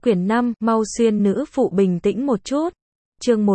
Quyển 5, mau xuyên nữ phụ bình tĩnh một chút. Chương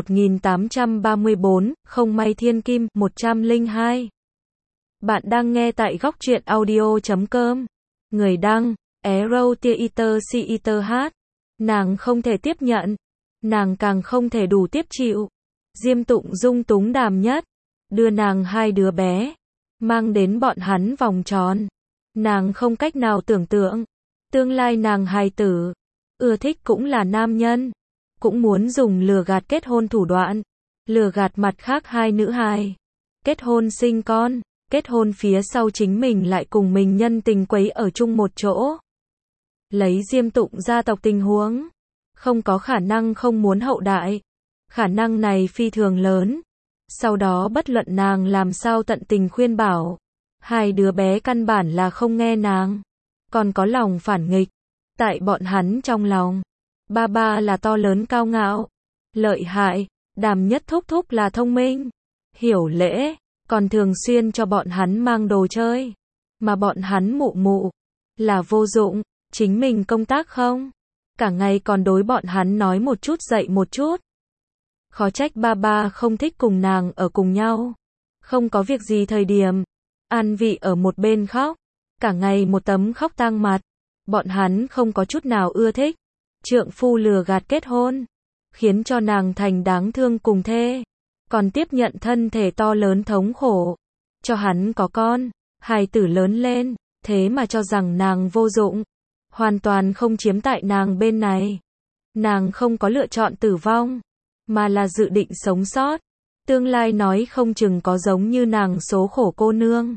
1834, không may thiên kim, 102. Bạn đang nghe tại góc truyện audio.com. Người đăng, Arrow Theater. Nàng không thể tiếp nhận. Nàng càng không thể đủ tiếp chịu. Diêm Tụng dung túng Đàm Nhất. Đưa nàng hai đứa bé. Mang đến bọn hắn vòng tròn. Nàng không cách nào tưởng tượng. Tương lai nàng hài tử. Ưa thích cũng là nam nhân. Cũng muốn dùng lừa gạt kết hôn thủ đoạn. Lừa gạt mặt khác hai nữ hài. Kết hôn sinh con. Kết hôn phía sau chính mình lại cùng mình nhân tình quấy ở chung một chỗ. Lấy Diêm Tụng gia tộc tình huống. Không có khả năng không muốn hậu đại. Khả năng này phi thường lớn. Sau đó bất luận nàng làm sao tận tình khuyên bảo. Hai đứa bé căn bản là không nghe nàng. Còn có lòng phản nghịch. Tại bọn hắn trong lòng. Ba là to lớn cao ngạo. Lợi hại. Đàm Nhất thúc thúc là thông minh. Hiểu lễ. Còn thường xuyên cho bọn hắn mang đồ chơi. Mà bọn hắn mụ là vô dụng. Chính mình công tác không. Cả ngày còn đối bọn hắn nói một chút dạy một chút. Khó trách ba không thích cùng nàng ở cùng nhau. Không có việc gì thời điểm. An Vị ở một bên khóc. Cả ngày một tấm khóc tang mặt. Bọn hắn không có chút nào ưa thích. Trượng phu lừa gạt kết hôn. Khiến cho nàng thành đáng thương cùng thê. Còn tiếp nhận thân thể to lớn thống khổ. Cho hắn có con. Hài tử lớn lên. Thế mà cho rằng nàng vô dụng. Hoàn toàn không chiếm tại nàng bên này. Nàng không có lựa chọn tử vong. Mà là dự định sống sót. Tương lai nói không chừng có giống như nàng số khổ cô nương.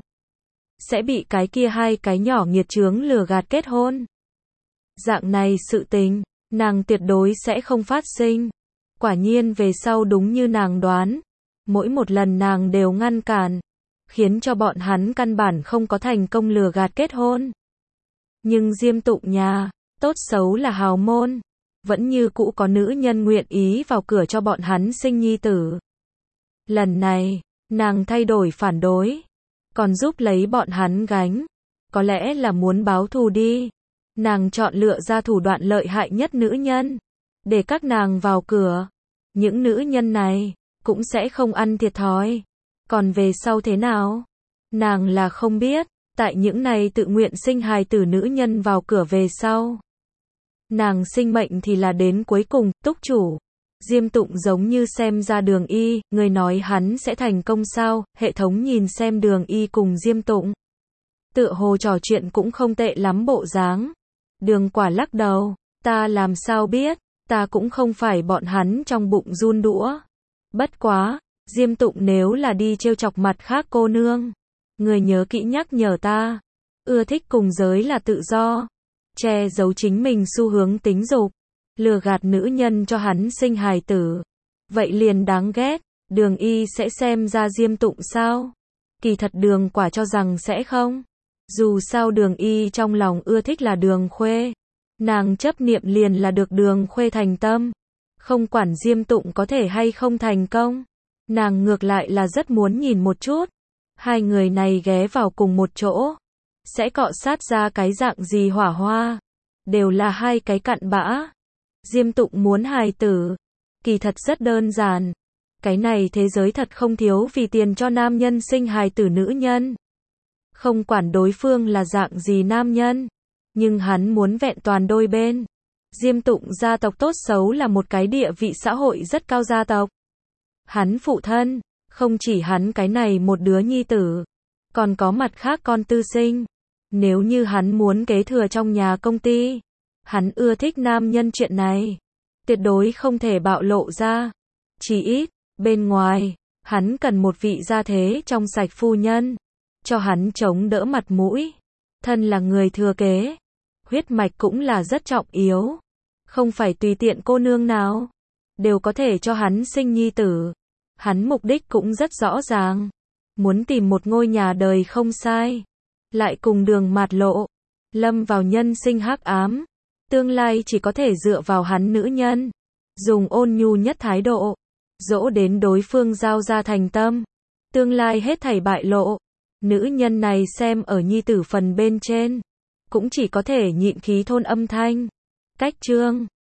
Sẽ bị cái kia hai cái nhỏ nghiệt chướng lừa gạt kết hôn. Dạng này sự tình, nàng tuyệt đối sẽ không phát sinh. Quả nhiên về sau đúng như nàng đoán. Mỗi một lần nàng đều ngăn cản. Khiến cho bọn hắn căn bản không có thành công lừa gạt kết hôn. Nhưng Diêm Tụng nhà, tốt xấu là hào môn. Vẫn như cũ có nữ nhân nguyện ý vào cửa cho bọn hắn sinh nhi tử. Lần này, nàng thay đổi phản đối. Còn giúp lấy bọn hắn gánh. Có lẽ là muốn báo thù đi. Nàng chọn lựa ra thủ đoạn lợi hại nhất nữ nhân. Để các nàng vào cửa. Những nữ nhân này, cũng sẽ không ăn thiệt thòi. Còn về sau thế nào? Nàng là không biết. Tại những này tự nguyện sinh hài tử nữ nhân vào cửa về sau. Nàng sinh mệnh thì là đến cuối cùng, túc chủ. Diêm Tụng giống như xem ra Đường Y, người nói hắn sẽ thành công sao? Hệ thống nhìn xem Đường Y cùng Diêm Tụng. Tựa hồ trò chuyện cũng không tệ lắm bộ dáng. Đường Quả lắc đầu, ta làm sao biết, ta cũng không phải bọn hắn trong bụng run đũa. Bất quá, Diêm Tụng nếu là đi trêu chọc mặt khác cô nương. Người nhớ kỹ nhắc nhở ta. Ưa thích cùng giới là tự do. Che giấu chính mình xu hướng tính dục. Lừa gạt nữ nhân cho hắn sinh hài tử. Vậy liền đáng ghét. Đường Y sẽ xem ra Diêm Tụng sao? Kỳ thật Đường Quả cho rằng sẽ không. Dù sao Đường Y trong lòng ưa thích là Đường Khuê. Nàng chấp niệm liền là được Đường Khuê thành tâm. Không quản Diêm Tụng có thể hay không thành công. Nàng ngược lại là rất muốn nhìn một chút. Hai người này ghé vào cùng một chỗ. Sẽ cọ sát ra cái dạng gì hỏa hoa. Đều là hai cái cặn bã. Diêm Tụng muốn hài tử. Kỳ thật rất đơn giản. Cái này thế giới thật không thiếu vì tiền cho nam nhân sinh hài tử nữ nhân. Không quản đối phương là dạng gì nam nhân. Nhưng hắn muốn vẹn toàn đôi bên. Diêm Tụng gia tộc tốt xấu là một cái địa vị xã hội rất cao gia tộc. Hắn phụ thân. Không chỉ hắn cái này một đứa nhi tử. Còn có mặt khác con tư sinh. Nếu như hắn muốn kế thừa trong nhà công ty. Hắn ưa thích nam nhân chuyện này. Tuyệt đối không thể bạo lộ ra. Chỉ ít, bên ngoài, hắn cần một vị gia thế trong sạch phu nhân. Cho hắn chống đỡ mặt mũi. Thân là người thừa kế. Huyết mạch cũng là rất trọng yếu. Không phải tùy tiện cô nương nào. Đều có thể cho hắn sinh nhi tử. Hắn mục đích cũng rất rõ ràng. Muốn tìm một ngôi nhà đời không sai. Lại cùng Đường Mạt Lộ. Lâm vào nhân sinh hắc ám. Tương lai chỉ có thể dựa vào hắn nữ nhân. Dùng ôn nhu nhất thái độ. Dỗ đến đối phương giao ra thành tâm. Tương lai hết thảy bại lộ. Nữ nhân này xem ở nhi tử phần bên trên. Cũng chỉ có thể nhịn khí thôn âm thanh. Cách chương.